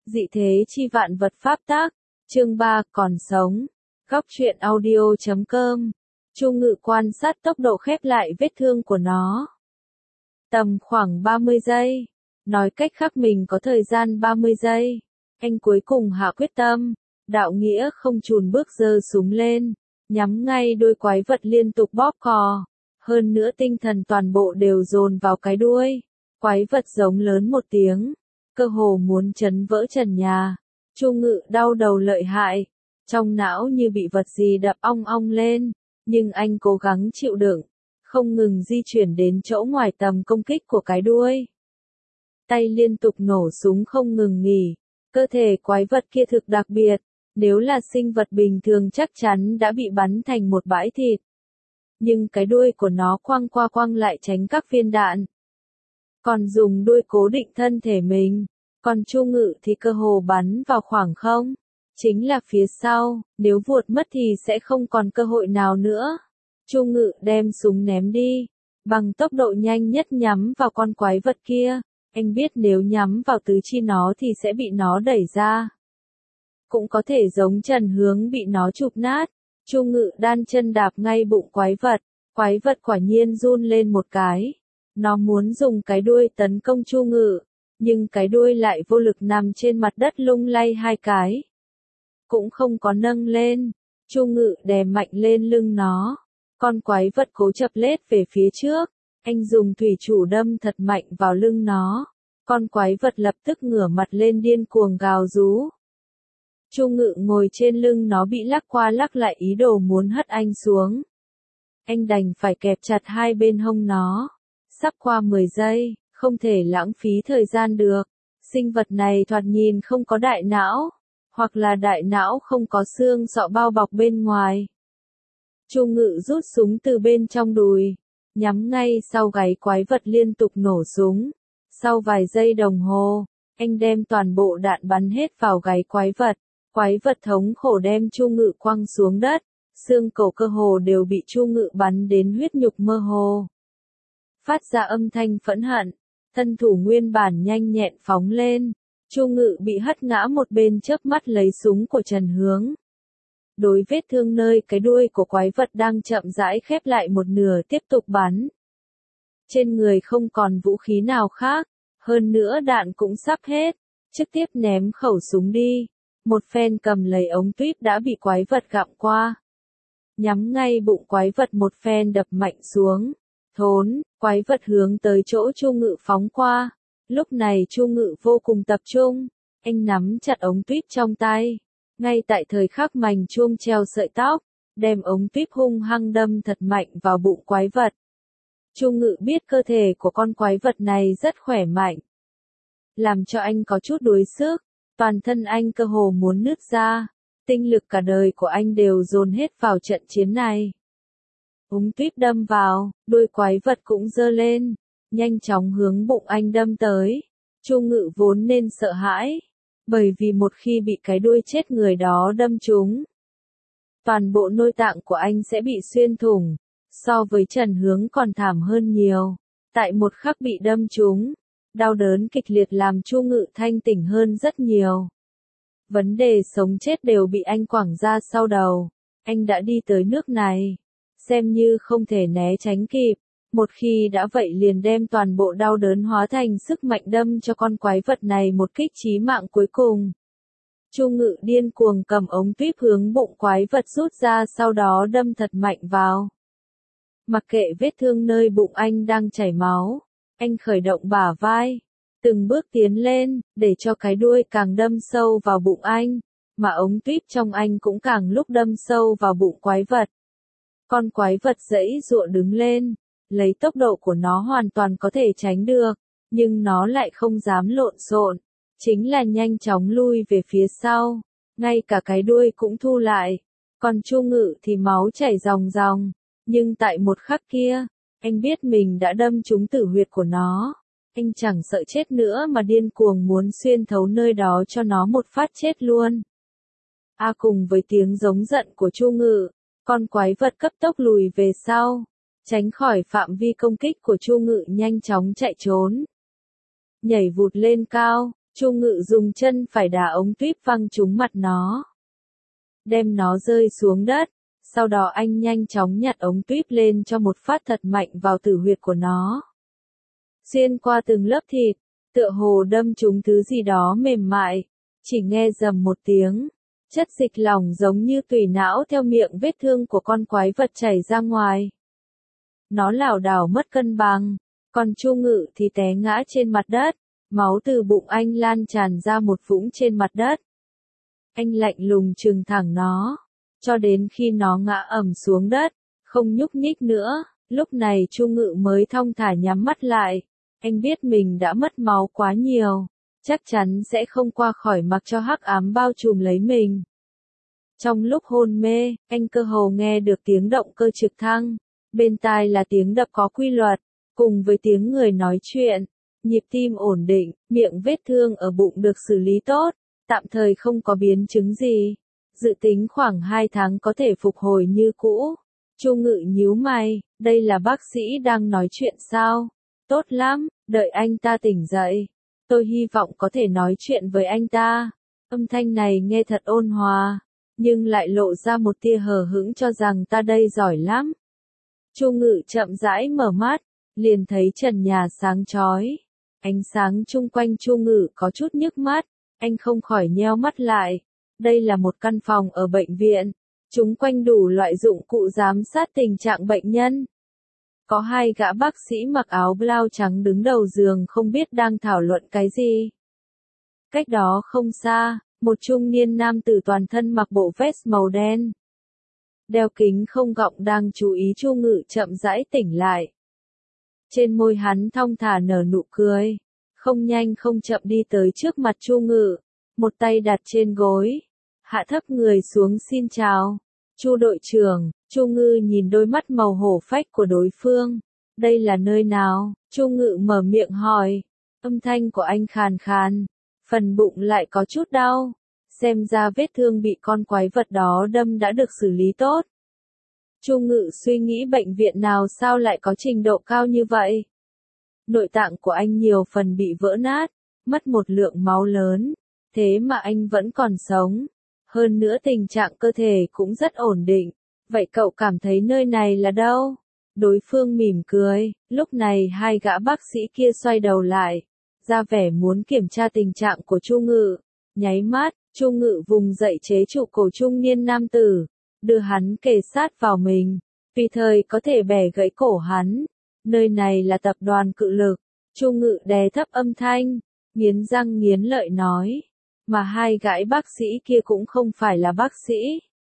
Dị thế chi vạn vật pháp tác, chương 3, còn sống. Góc truyện audio.com. Chu Ngự quan sát tốc độ khép lại vết thương của nó. Tầm khoảng 30 giây. Nói cách khác mình có thời gian 30 giây. Anh cuối cùng hạ quyết tâm. Đạo nghĩa không chùn bước giơ súng lên. Nhắm ngay đuôi quái vật liên tục bóp cò. Hơn nữa tinh thần toàn bộ đều dồn vào cái đuôi. Quái vật giống lớn một tiếng. Cơ hồ muốn chấn vỡ trần nhà. Chu Ngự đau đầu lợi hại. Trong não như bị vật gì đập ong ong lên. Nhưng anh cố gắng chịu đựng. Không ngừng di chuyển đến chỗ ngoài tầm công kích của cái đuôi. Tay liên tục nổ súng không ngừng nghỉ. Cơ thể quái vật kia thực đặc biệt. Nếu là sinh vật bình thường chắc chắn đã bị bắn thành một bãi thịt. Nhưng cái đuôi của nó quăng qua quăng lại tránh các viên đạn. Còn dùng đuôi cố định thân thể mình. Còn Chu Ngự thì cơ hồ bắn vào khoảng không. Chính là phía sau, nếu vụt mất thì sẽ không còn cơ hội nào nữa. Chu Ngự đem súng ném đi. Bằng tốc độ nhanh nhất nhắm vào con quái vật kia. Anh biết nếu nhắm vào tứ chi nó thì sẽ bị nó đẩy ra. Cũng có thể giống Trần Hướng bị nó chụp nát. Chu Ngự đan chân đạp ngay bụng quái vật. Quái vật quả nhiên run lên một cái. Nó muốn dùng cái đuôi tấn công Chu Ngự. Nhưng cái đuôi lại vô lực nằm trên mặt đất lung lay hai cái. Cũng không có nâng lên. Chu Ngự đè mạnh lên lưng nó. Con quái vật cố chập lết về phía trước. Anh dùng thủy thủ đâm thật mạnh vào lưng nó. Con quái vật lập tức ngửa mặt lên điên cuồng gào rú. Chu Ngự ngồi trên lưng nó bị lắc qua lắc lại ý đồ muốn hất anh xuống. Anh đành phải kẹp chặt hai bên hông nó. Sắp qua 10 giây, không thể lãng phí thời gian được. Sinh vật này thoạt nhìn không có đại não, hoặc là đại não không có xương sọ bao bọc bên ngoài. Chu Ngự rút súng từ bên trong đùi, nhắm ngay sau gáy quái vật liên tục nổ súng. Sau vài giây đồng hồ, anh đem toàn bộ đạn bắn hết vào gáy quái vật. Quái vật thống khổ đem Chu Ngự quăng xuống đất, xương cổ cơ hồ đều bị Chu Ngự bắn đến huyết nhục mơ hồ. Phát ra âm thanh phẫn hận, thân thủ nguyên bản nhanh nhẹn phóng lên. Chu Ngự bị hất ngã một bên chớp mắt lấy súng của Trần Hướng. Đối vết thương nơi cái đuôi của quái vật đang chậm rãi khép lại một nửa tiếp tục bắn. Trên người không còn vũ khí nào khác, hơn nữa đạn cũng sắp hết, trực tiếp ném khẩu súng đi. Một phen cầm lấy ống tuyếp đã bị quái vật gặm qua. Nhắm ngay bụng quái vật một phen đập mạnh xuống. Thốn, quái vật hướng tới chỗ Chu Ngự phóng qua. Lúc này Chu Ngự vô cùng tập trung. Anh nắm chặt ống tuyếp trong tay. Ngay tại thời khắc mảnh chuông treo sợi tóc, đem ống tuyếp hung hăng đâm thật mạnh vào bụng quái vật. Chu Ngự biết cơ thể của con quái vật này rất khỏe mạnh. Làm cho anh có chút đuối sức. Toàn thân anh cơ hồ muốn nứt ra. Tinh lực cả đời của anh đều dồn hết vào trận chiến này. Ống tuyếp đâm vào, đuôi quái vật cũng giơ lên, nhanh chóng hướng bụng anh đâm tới. Chu Ngự vốn nên sợ hãi, bởi vì một khi bị cái đuôi chết người đó đâm trúng, toàn bộ nội tạng của anh sẽ bị xuyên thủng, so với Trần Hướng còn thảm hơn nhiều. Tại một khắc bị đâm trúng, đau đớn kịch liệt làm Chu Ngự thanh tỉnh hơn rất nhiều. Vấn đề sống chết đều bị anh quẳng ra sau đầu. Anh đã đi tới nước này, xem như không thể né tránh kịp. Một khi đã vậy liền đem toàn bộ đau đớn hóa thành sức mạnh đâm cho con quái vật này một kích chí mạng cuối cùng. Chu Ngự điên cuồng cầm ống tuyếp hướng bụng quái vật rút ra, sau đó đâm thật mạnh vào. Mặc kệ vết thương nơi bụng anh đang chảy máu, anh khởi động bả vai, từng bước tiến lên, để cho cái đuôi càng đâm sâu vào bụng anh, mà ống tuyếp trong anh cũng càng lúc đâm sâu vào bụng quái vật. Con quái vật giãy giụa đứng lên, lấy tốc độ của nó hoàn toàn có thể tránh được, nhưng nó lại không dám lộn xộn, chính là nhanh chóng lui về phía sau, ngay cả cái đuôi cũng thu lại. Còn Chu Ngự thì máu chảy ròng ròng, nhưng tại một khắc kia, anh biết mình đã đâm trúng tử huyệt của nó. Anh chẳng sợ chết nữa mà điên cuồng muốn xuyên thấu nơi đó cho nó một phát chết luôn. Cùng với tiếng giống giận của Chu Ngự, con quái vật cấp tốc lùi về sau, tránh khỏi phạm vi công kích của Chu Ngự, nhanh chóng chạy trốn. Nhảy vụt lên cao, Chu Ngự dùng chân phải đá ống tuyếp văng trúng mặt nó, đem nó rơi xuống đất. Sau đó anh nhanh chóng nhặt ống tuyếp lên cho một phát thật mạnh vào tử huyệt của nó. Xuyên qua từng lớp thịt, tựa hồ đâm trúng thứ gì đó mềm mại, chỉ nghe rầm một tiếng. Chất dịch lỏng giống như tủy não theo miệng vết thương của con quái vật chảy ra ngoài. Nó lảo đảo mất cân bằng, còn Chu Ngự thì té ngã trên mặt đất, máu từ bụng anh lan tràn ra một vũng trên mặt đất. Anh lạnh lùng trừng thẳng nó, cho đến khi nó ngã ầm xuống đất, không nhúc nhích nữa. Lúc này Chu Ngự mới thong thả nhắm mắt lại. Anh biết mình đã mất máu quá nhiều, chắc chắn sẽ không qua khỏi mặc cho hắc ám bao trùm lấy mình. Trong lúc hôn mê, anh cơ hồ nghe được tiếng động cơ trực thăng, bên tai là tiếng đập có quy luật, cùng với tiếng người nói chuyện, nhịp tim ổn định, miệng vết thương ở bụng được xử lý tốt, tạm thời không có biến chứng gì. Dự tính khoảng 2 tháng có thể phục hồi như cũ. Chu Ngự nhíu mày, đây là bác sĩ đang nói chuyện sao? Tốt lắm, đợi anh ta tỉnh dậy. Tôi hy vọng có thể nói chuyện với anh ta. Âm thanh này nghe thật ôn hòa, nhưng lại lộ ra một tia hờ hững cho rằng ta đây giỏi lắm. Chu Ngự chậm rãi mở mắt, liền thấy trần nhà sáng chói. Ánh sáng chung quanh Chu Ngự có chút nhức mắt, anh không khỏi nheo mắt lại. Đây là một căn phòng ở bệnh viện, chúng quanh đủ loại dụng cụ giám sát tình trạng bệnh nhân. Có 2 gã bác sĩ mặc áo blau trắng đứng đầu giường không biết đang thảo luận cái gì. Cách đó không xa, một trung niên nam tử toàn thân mặc bộ vest màu đen, đeo kính không gọng đang chú ý Chu Ngự chậm rãi tỉnh lại. Trên môi hắn thong thả nở nụ cười, không nhanh không chậm đi tới trước mặt Chu Ngự, một tay đặt trên gối, hạ thấp người xuống xin chào. Chu đội trưởng. Chu Ngự nhìn đôi mắt màu hổ phách của đối phương. Đây là nơi nào? Chu Ngự mở miệng hỏi. Âm thanh của anh khàn khàn, phần bụng lại có chút đau. Xem ra vết thương bị con quái vật đó đâm đã được xử lý tốt. Chu Ngự suy nghĩ bệnh viện nào sao lại có trình độ cao như vậy? Nội tạng của anh nhiều phần bị vỡ nát, mất một lượng máu lớn, thế mà anh vẫn còn sống. Hơn nữa tình trạng cơ thể cũng rất ổn định. Vậy cậu cảm thấy nơi này là đâu? Đối phương mỉm cười, lúc này 2 gã bác sĩ kia xoay đầu lại, ra vẻ muốn kiểm tra tình trạng của Chu Ngự. Nháy mắt, Chu Ngự vùng dậy chế trụ cổ trung niên nam tử, đưa hắn kề sát vào mình, tùy thời có thể bẻ gãy cổ hắn. Nơi này là tập đoàn Cự Lực. Chu Ngự đè thấp âm thanh, nghiến răng nghiến lợi nói, mà 2 gã bác sĩ kia cũng không phải là bác sĩ.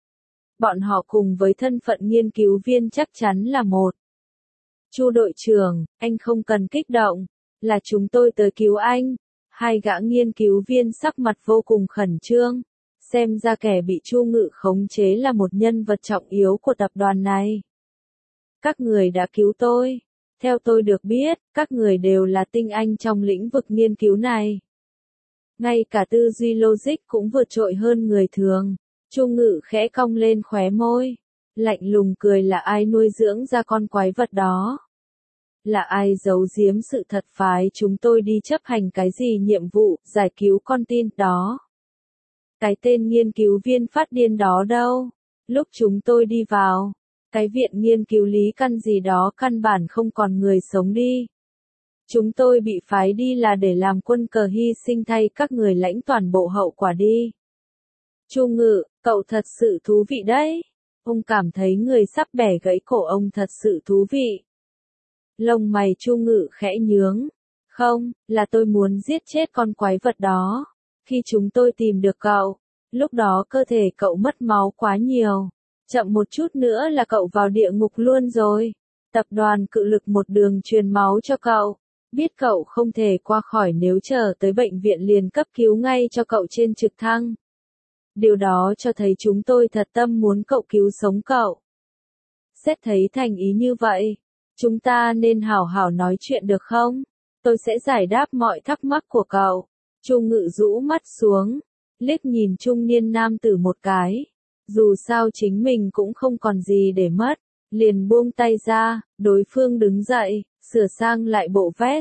Bọn họ cùng với thân phận nghiên cứu viên chắc chắn là một. Chu đội trưởng, anh không cần kích động, là chúng tôi tới cứu anh. 2 gã nghiên cứu viên sắc mặt vô cùng khẩn trương, xem ra kẻ bị Chu Ngự khống chế là một nhân vật trọng yếu của tập đoàn này. Các người đã cứu tôi. Theo tôi được biết, các người đều là tinh anh trong lĩnh vực nghiên cứu này. Ngay cả tư duy logic cũng vượt trội hơn người thường. Chu Ngự khẽ cong lên khóe môi, lạnh lùng cười, là ai nuôi dưỡng ra con quái vật đó? Là ai giấu giếm sự thật phái chúng tôi đi chấp hành cái gì nhiệm vụ, giải cứu con tin đó? Cái tên nghiên cứu viên phát điên đó đâu? Lúc chúng tôi đi vào, cái viện nghiên cứu lý căn gì đó căn bản không còn người sống đi. Chúng tôi bị phái đi là để làm quân cờ hy sinh thay các người lãnh toàn bộ hậu quả đi. Chu Ngự, cậu thật sự thú vị đấy. Ông cảm thấy người sắp bẻ gãy cổ ông thật sự thú vị. Lông mày Chu Ngự khẽ nhướng. Không, là tôi muốn giết chết con quái vật đó. Khi chúng tôi tìm được cậu, lúc đó cơ thể cậu mất máu quá nhiều. Chậm một chút nữa là cậu vào địa ngục luôn rồi. Tập đoàn Cự Lực một đường truyền máu cho cậu. Biết cậu không thể qua khỏi nếu chờ tới bệnh viện liền cấp cứu ngay cho cậu trên trực thăng. Điều đó cho thấy chúng tôi thật tâm muốn cậu cứu sống cậu. Xét thấy thành ý như vậy, chúng ta nên hảo hảo nói chuyện được không? Tôi sẽ giải đáp mọi thắc mắc của cậu. Chu Ngự rũ mắt xuống, liếc nhìn trung niên nam tử một cái. Dù sao chính mình cũng không còn gì để mất, liền buông tay ra, đối phương đứng dậy, sửa sang lại bộ vest,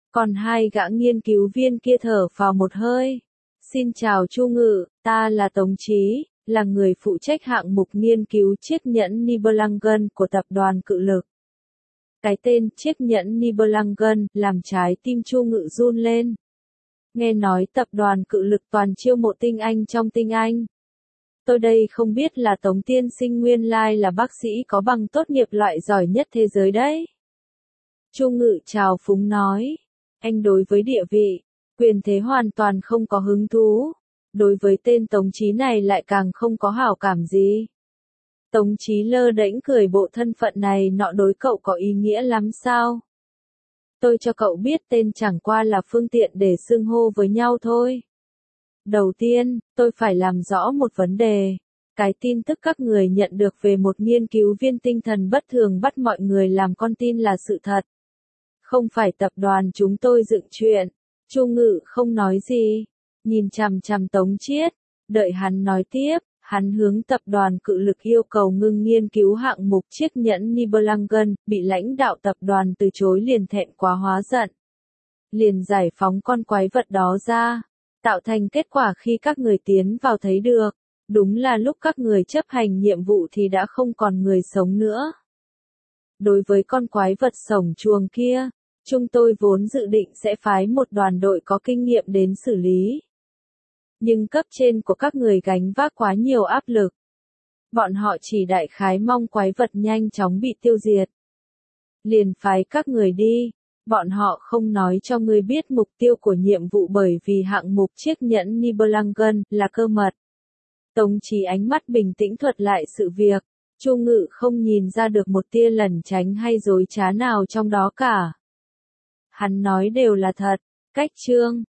Còn hai gã nghiên cứu viên kia thở phào một hơi. Xin chào Chu Ngự, ta là Tống Chí, là người phụ trách hạng mục nghiên cứu chiếc nhẫn Nibelungen của tập đoàn Cự Lực. Cái tên chiếc nhẫn Nibelungen làm trái tim Chu Ngự run lên. Nghe nói tập đoàn Cự Lực toàn chiêu mộ tinh anh trong tinh anh. Tôi đây không biết là Tống tiên sinh nguyên lai là bác sĩ có bằng tốt nghiệp loại giỏi nhất thế giới đấy. Chu Ngự chào phúng nói. Anh đối với địa vị, quyền thế hoàn toàn không có hứng thú. Đối với tên Tống Chí này lại càng không có hảo cảm gì. Tống Chí lơ đễnh cười, bộ thân phận này nọ đối cậu có ý nghĩa lắm sao? Tôi cho cậu biết tên chẳng qua là phương tiện để xưng hô với nhau thôi. Đầu tiên, tôi phải làm rõ một vấn đề. Cái tin tức các người nhận được về một nghiên cứu viên tinh thần bất thường bắt mọi người làm con tin là sự thật. Không phải tập đoàn chúng tôi dựng chuyện. Chu Ngự không nói gì, nhìn chằm chằm Tống Chiết, đợi hắn nói tiếp. Hắn hướng tập đoàn Cự Lực yêu cầu ngưng nghiên cứu hạng mục chiếc nhẫn Nibelungen, bị lãnh đạo tập đoàn từ chối liền thẹn quá hóa giận. Liền giải phóng con quái vật đó ra, tạo thành kết quả khi các người tiến vào thấy được. Đúng là lúc các người chấp hành nhiệm vụ thì đã không còn người sống nữa. Đối với con quái vật sổng chuồng kia, chúng tôi vốn dự định sẽ phái một đoàn đội có kinh nghiệm đến xử lý. Nhưng cấp trên của các người gánh vác quá nhiều áp lực. Bọn họ chỉ đại khái mong quái vật nhanh chóng bị tiêu diệt. Liền phái các người đi, bọn họ không nói cho ngươi biết mục tiêu của nhiệm vụ bởi vì hạng mục chiếc nhẫn Nibelungen là cơ mật. Tống Chí ánh mắt bình tĩnh thuật lại sự việc, Chu Ngự không nhìn ra được một tia lẩn tránh hay dối trá nào trong đó cả. Hắn nói đều là thật, cách chương